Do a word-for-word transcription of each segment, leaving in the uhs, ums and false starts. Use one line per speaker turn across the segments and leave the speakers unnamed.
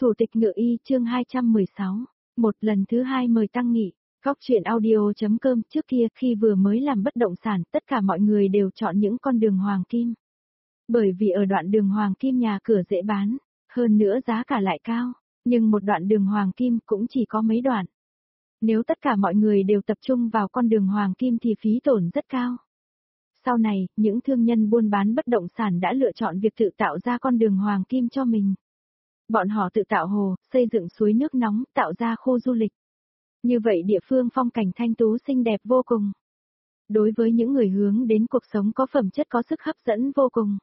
Thủ tịch Ngự Y chương hai trăm mười sáu, một lần thứ hai mời Tăng Nghị, góc chuyện audio.com. Trước kia khi vừa mới làm bất động sản tất cả mọi người đều chọn những con đường hoàng kim. Bởi vì ở đoạn đường hoàng kim nhà cửa dễ bán, hơn nữa giá cả lại cao, nhưng một đoạn đường hoàng kim cũng chỉ có mấy đoạn. Nếu tất cả mọi người đều tập trung vào con đường hoàng kim thì phí tổn rất cao. Sau này, những thương nhân buôn bán bất động sản đã lựa chọn việc tự tạo ra con đường hoàng kim cho mình. Bọn họ tự tạo hồ, xây dựng suối nước nóng, tạo ra khu du lịch. Như vậy địa phương phong cảnh thanh tú xinh đẹp vô cùng. Đối với những người hướng đến cuộc sống có phẩm chất có sức hấp dẫn vô cùng.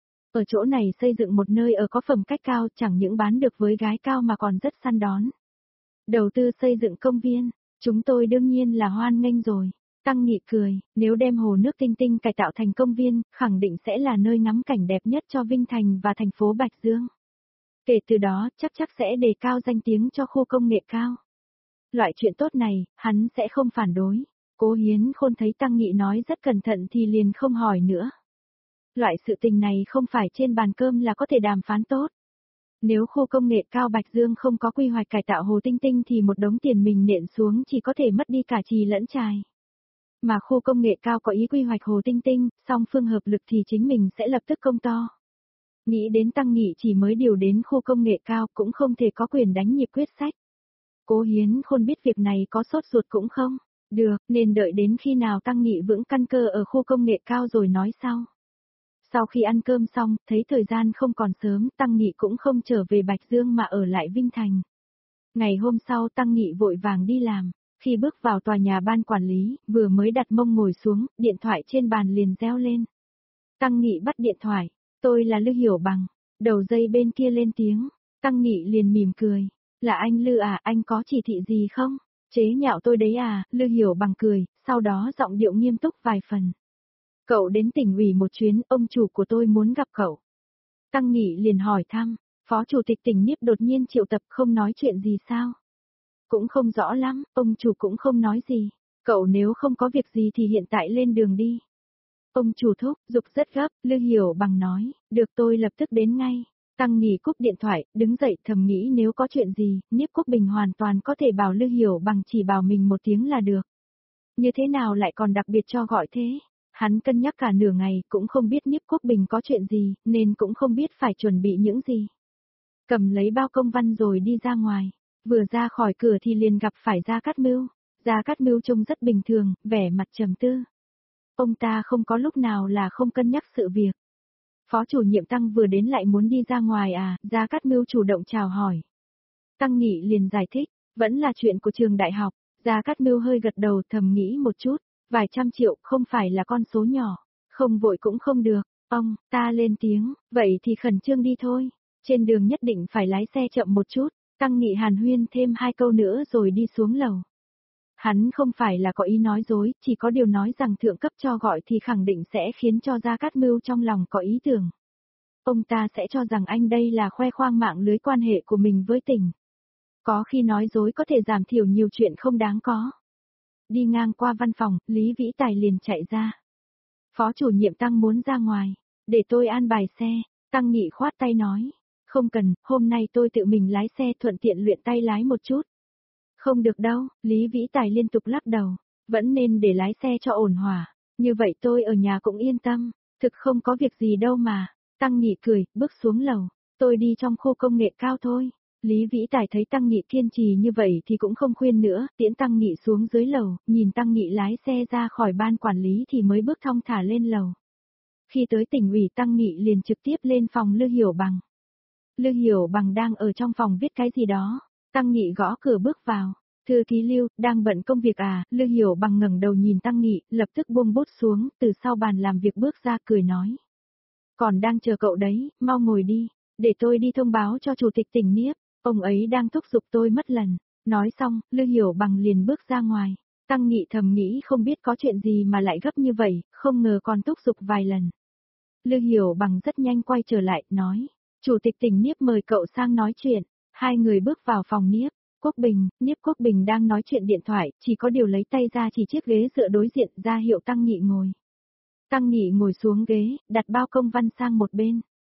Ở chỗ này xây dựng một nơi ở có phẩm cách cao chẳng những bán được với gái cao mà còn rất săn đón. Đầu tư xây dựng công viên, chúng tôi đương nhiên là hoan nghênh rồi. Tăng Nghị cười, nếu đem hồ nước Tinh Tinh cải tạo thành công viên, khẳng định sẽ là nơi ngắm cảnh đẹp nhất cho Vinh Thành và thành phố Bạch Dương. Kể từ đó, chắc chắc sẽ đề cao danh tiếng cho khu công nghệ cao. Loại chuyện tốt này, hắn sẽ không phản đối. Cố Hiến Khôn thấy Tăng Nghị nói rất cẩn thận thì liền không hỏi nữa. Loại sự tình này không phải trên bàn cơm là có thể đàm phán tốt. Nếu khu công nghệ cao Bạch Dương không có quy hoạch cải tạo hồ Tinh Tinh thì một đống tiền mình nện xuống chỉ có thể mất đi cả trì lẫn trài. Mà khu công nghệ cao có ý quy hoạch hồ Tinh Tinh, song phương hợp lực thì chính mình sẽ lập tức công to. Nghĩ đến Tăng Nghị chỉ mới điều đến khu công nghệ cao cũng không thể có quyền đánh nhịp quyết sách. Cố Hiến Khôn biết việc này có sốt ruột cũng không được, nên đợi đến khi nào Tăng Nghị vững căn cơ ở khu công nghệ cao rồi nói sau. Sau khi ăn cơm xong, thấy thời gian không còn sớm, Tăng Nghị cũng không trở về Bạch Dương mà ở lại Vinh Thành. Ngày hôm sau Tăng Nghị vội vàng đi làm, khi bước vào tòa nhà ban quản lý, vừa mới đặt mông ngồi xuống, điện thoại trên bàn liền reo lên. Tăng Nghị bắt điện thoại, tôi là Lư Hiểu Bằng, đầu dây bên kia lên tiếng, Tăng Nghị liền mỉm cười, là anh Lư à, anh có chỉ thị gì không? Chế nhạo tôi đấy à, Lư Hiểu Bằng cười, sau đó giọng điệu nghiêm túc vài phần. Cậu đến tỉnh ủy một chuyến, ông chủ của tôi muốn gặp cậu. Tăng Nghị liền hỏi thăm, phó chủ tịch tỉnh Niếp đột nhiên triệu tập không nói chuyện gì sao? Cũng không rõ lắm, ông chủ cũng không nói gì. Cậu nếu không có việc gì thì hiện tại lên đường đi. Ông chủ thúc, giục rất gấp, Lư Hiểu Bằng nói, được tôi lập tức đến ngay. Tăng Nghị cúp điện thoại, đứng dậy thầm nghĩ nếu có chuyện gì, Niếp Quốc Bình hoàn toàn có thể bảo Lư Hiểu Bằng chỉ bảo mình một tiếng là được. Như thế nào lại còn đặc biệt cho gọi thế? Hắn cân nhắc cả nửa ngày cũng không biết Niếp Quốc Bình có chuyện gì, nên cũng không biết phải chuẩn bị những gì. Cầm lấy bao công văn rồi đi ra ngoài. Vừa ra khỏi cửa thì liền gặp phải Gia Cát Mưu. Gia Cát Mưu trông rất bình thường, vẻ mặt trầm tư. Ông ta không có lúc nào là không cân nhắc sự việc. Phó chủ nhiệm Tăng vừa đến lại muốn đi ra ngoài à, Gia Cát Mưu chủ động chào hỏi. Tăng Nghị liền giải thích, vẫn là chuyện của trường đại học. Gia Cát Mưu hơi gật đầu thầm nghĩ một chút, vài trăm triệu không phải là con số nhỏ, không vội cũng không được. Ông, ta lên tiếng, vậy thì khẩn trương đi thôi, trên đường nhất định phải lái xe chậm một chút. Tăng Nghị hàn huyên thêm hai câu nữa rồi đi xuống lầu. Hắn không phải là có ý nói dối, chỉ có điều nói rằng thượng cấp cho gọi thì khẳng định sẽ khiến cho Gia Cát Mưu trong lòng có ý tưởng. Ông ta sẽ cho rằng anh đây là khoe khoang mạng lưới quan hệ của mình với tỉnh. Có khi nói dối có thể giảm thiểu nhiều chuyện không đáng có. Đi ngang qua văn phòng, Lý Vĩ Tài liền chạy ra. Phó chủ nhiệm Tăng muốn ra ngoài, để tôi an bài xe. Tăng Nghị khoát tay nói. Không cần, hôm nay tôi tự mình lái xe thuận tiện luyện tay lái một chút. Không được đâu, Lý Vĩ Tài liên tục lắc đầu, vẫn nên để lái xe cho ổn hòa, như vậy tôi ở nhà cũng yên tâm, thực không có việc gì đâu mà. Tăng Nghị cười, bước xuống lầu, tôi đi trong khu công nghệ cao thôi. Lý Vĩ Tài thấy Tăng Nghị kiên trì như vậy thì cũng không khuyên nữa, tiễn Tăng Nghị xuống dưới lầu, nhìn Tăng Nghị lái xe ra khỏi ban quản lý thì mới bước thong thả lên lầu. Khi tới tỉnh ủy Tăng Nghị liền trực tiếp lên phòng Lư Hiểu Bằng. Lư Hiểu Bằng đang ở trong phòng viết cái gì đó, Tăng Nghị gõ cửa bước vào, thư ký Lưu, đang bận công việc à, Lư Hiểu Bằng ngẩng đầu nhìn Tăng Nghị, lập tức buông bút xuống, từ sau bàn làm việc bước ra cười nói. Còn đang chờ cậu đấy, mau ngồi đi, để tôi đi thông báo cho chủ tịch tỉnh Niếp, ông ấy đang thúc giục tôi mất lần. Nói xong, Lư Hiểu Bằng liền bước ra ngoài, Tăng Nghị thầm nghĩ không biết có chuyện gì mà lại gấp như vậy, không ngờ còn thúc giục vài lần. Lư Hiểu Bằng rất nhanh quay trở lại, nói. Chủ tịch tỉnh Niếp mời cậu sang nói chuyện. Hai người bước vào phòng Niếp. Quốc Bình, Niếp Quốc Bình đang nói chuyện điện thoại, chỉ có điều lấy tay ra chỉ chiếc ghế dựa đối diện ra hiệu Tăng Nghị ngồi. Tăng Nghị ngồi xuống ghế, đặt bao công văn sang một bên.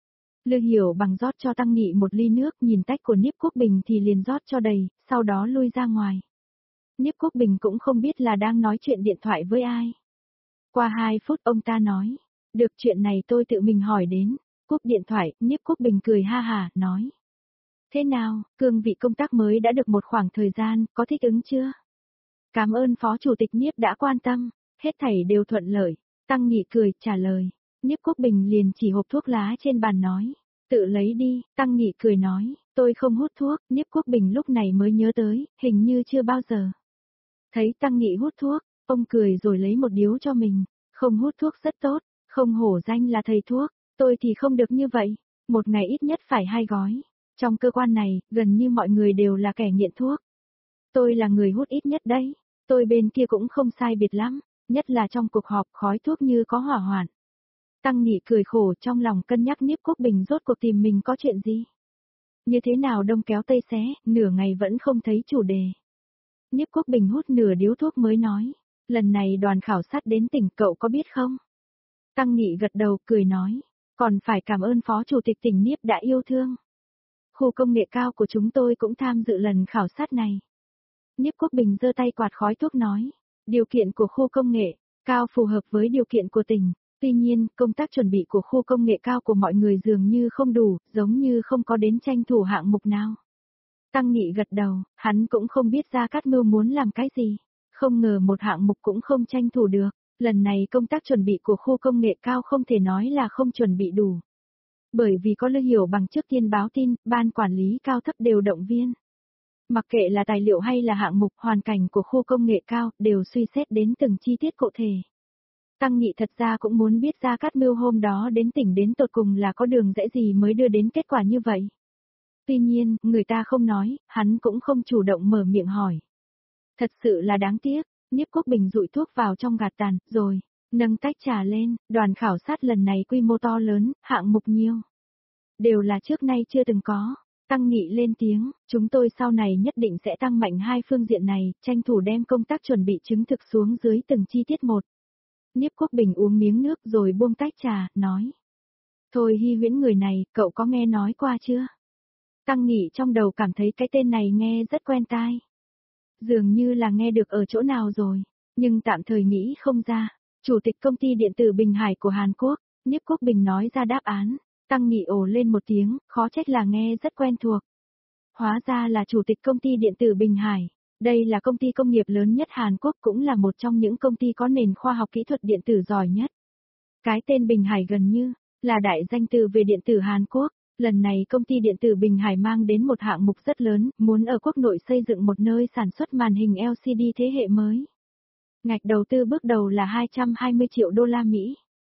Lư Hiểu Bằng rót cho Tăng Nghị một ly nước, nhìn tách của Niếp Quốc Bình thì liền rót cho đầy, sau đó lui ra ngoài. Niếp Quốc Bình cũng không biết là đang nói chuyện điện thoại với ai. Qua hai phút ông ta nói, được, chuyện này tôi tự mình hỏi đến. Cúp điện thoại, Niếp Quốc Bình cười ha hả, nói. Thế nào, cương vị công tác mới đã được một khoảng thời gian, có thích ứng chưa? Cảm ơn Phó Chủ tịch Niếp đã quan tâm, hết thảy đều thuận lợi. Tăng Nghị cười, trả lời. Niếp Quốc Bình liền chỉ hộp thuốc lá trên bàn nói. Tự lấy đi, Tăng Nghị cười nói, tôi không hút thuốc. Niếp Quốc Bình lúc này mới nhớ tới, hình như chưa bao giờ. Thấy Tăng Nghị hút thuốc, ông cười rồi lấy một điếu cho mình. Không hút thuốc rất tốt, không hổ danh là thầy thuốc, tôi thì không được như vậy. Một ngày ít nhất phải hai gói. Trong cơ quan này, gần như mọi người đều là kẻ nghiện thuốc. Tôi là người hút ít nhất đấy. Tôi bên kia cũng không sai biệt lắm, nhất là trong cuộc họp khói thuốc như có hỏa hoạn. Tăng Nghị cười khổ, trong lòng cân nhắc Niếp Quốc Bình rốt cuộc tìm mình có chuyện gì. Như thế nào đông kéo tây xé, nửa ngày vẫn không thấy chủ đề. Niếp Quốc Bình hút nửa điếu thuốc mới nói, lần này đoàn khảo sát đến tỉnh cậu có biết không? Tăng Nghị gật đầu, cười nói, còn phải cảm ơn Phó Chủ tịch tỉnh Niếp đã yêu thương. Khu công nghệ cao của chúng tôi cũng tham dự lần khảo sát này. Niếp Quốc Bình giơ tay quạt khói thuốc nói, điều kiện của khu công nghệ cao phù hợp với điều kiện của tỉnh. Tuy nhiên, công tác chuẩn bị của khu công nghệ cao của mọi người dường như không đủ, giống như không có đến tranh thủ hạng mục nào. Tăng Nghị gật đầu, hắn cũng không biết Gia Cát Mưu muốn làm cái gì. Không ngờ một hạng mục cũng không tranh thủ được. Lần này công tác chuẩn bị của khu công nghệ cao không thể nói là không chuẩn bị đủ. Bởi vì có Lư Hiểu Bằng trước tiên báo tin, ban quản lý cao thấp đều động viên. Mặc kệ là tài liệu hay là hạng mục, hoàn cảnh của khu công nghệ cao, đều suy xét đến từng chi tiết cụ thể. Tăng Nghị thật ra cũng muốn biết Gia Cát Mưu hôm đó đến tỉnh đến tột cùng là có đường rẽ gì mới đưa đến kết quả như vậy. Tuy nhiên, người ta không nói, hắn cũng không chủ động mở miệng hỏi. Thật sự là đáng tiếc, Niếp Quốc Bình dụi thuốc vào trong gạt tàn, rồi, nâng tách trà lên, đoàn khảo sát lần này quy mô to lớn, hạng mục nhiều. Đều là trước nay chưa từng có. Tăng Nghị lên tiếng, chúng tôi sau này nhất định sẽ tăng mạnh hai phương diện này, tranh thủ đem công tác chuẩn bị chứng thực xuống dưới từng chi tiết một. Niếp Quốc Bình uống miếng nước rồi buông tách trà, nói. Thôi Hy Huyễn người này, cậu có nghe nói qua chưa? Tăng Nghị trong đầu cảm thấy cái tên này nghe rất quen tai. Dường như là nghe được ở chỗ nào rồi, nhưng tạm thời nghĩ không ra. Chủ tịch công ty điện tử Bình Hải của Hàn Quốc, Niếp Quốc Bình nói ra đáp án. Tăng Nghị ồ lên một tiếng, khó trách là nghe rất quen thuộc. Hóa ra là chủ tịch công ty điện tử Bình Hải. Đây là công ty công nghiệp lớn nhất Hàn Quốc, cũng là một trong những công ty có nền khoa học kỹ thuật điện tử giỏi nhất. Cái tên Bình Hải gần như là đại danh từ về điện tử Hàn Quốc. Lần này công ty điện tử Bình Hải mang đến một hạng mục rất lớn, muốn ở quốc nội xây dựng một nơi sản xuất màn hình L C D thế hệ mới. Ngạch đầu tư bước đầu là hai trăm hai mươi triệu đô la Mỹ.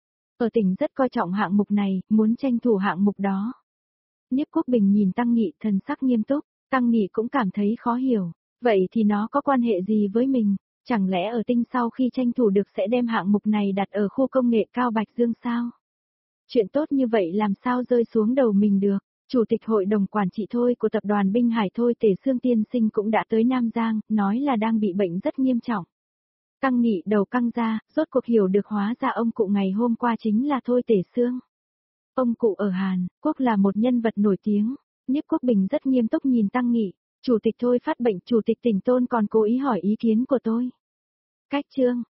Ở tỉnh rất coi trọng hạng mục này, muốn tranh thủ hạng mục đó. Niếp Quốc Bình nhìn Tăng Nghị thần sắc nghiêm túc, Tăng Nghị cũng cảm thấy khó hiểu, vậy thì nó có quan hệ gì với mình? Chẳng lẽ ở tinh sau khi tranh thủ được sẽ đem hạng mục này đặt ở khu công nghệ cao Bạch Dương sao? Chuyện tốt như vậy làm sao rơi xuống đầu mình được? Chủ tịch hội đồng quản trị thôi của tập đoàn Bình Hải thôi Tề Sương tiên sinh cũng đã tới Nam Giang, nói là đang bị bệnh rất nghiêm trọng. Tăng Nghị đầu căng ra, rốt cuộc hiểu được hóa ra ông cụ ngày hôm qua chính là Thôi Tề Sương. Ông cụ ở Hàn Quốc là một nhân vật nổi tiếng. Niếp Quốc Bình rất nghiêm túc nhìn Tăng Nghị, chủ tịch Thôi phát bệnh, chủ tịch tỉnh Tôn còn cố ý hỏi ý kiến của tôi. Cách chương